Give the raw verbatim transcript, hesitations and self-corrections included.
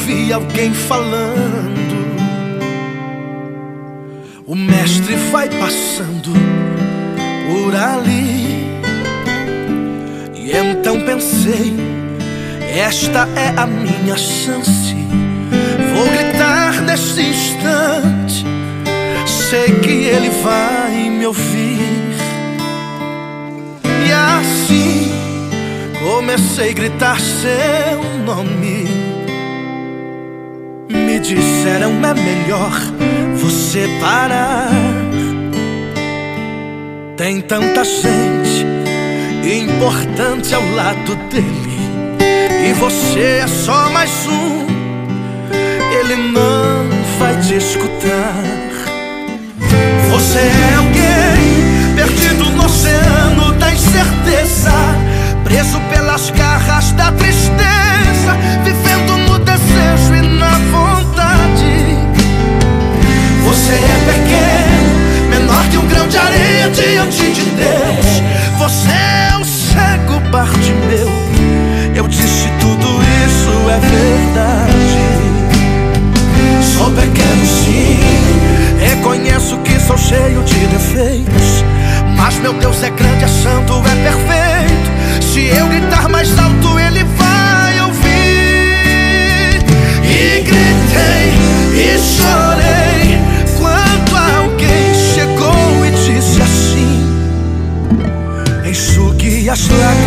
ouvi alguém falando. O mestre vai passando por ali. E então pensei, esta é a minha chance. Vou gritar neste instante, sei que ele vai me ouvir. E assim comecei a gritar seu nome. Me disseram, é melhor você parar. Tem tanta gente importante ao lado dele, e você é só mais um. Ele não vai te escutar. Você é alguém perdido no oceano da incerteza, preso pelas garras da tristeza, vivendo no desejo e na vontade. Você é pequeno, menor que um grão de areia diante de Deus. Você é o cego Bartimeu. Eu disse, tudo isso é verdade. Sou pequeno sim, reconheço que sou cheio de defeitos, mas meu Deus é grande, é santo, é perfeito. Se eu gritar mais alto, ele vai ouvir. E gritei e chorei quando alguém chegou e disse assim: enxugue as lágrimas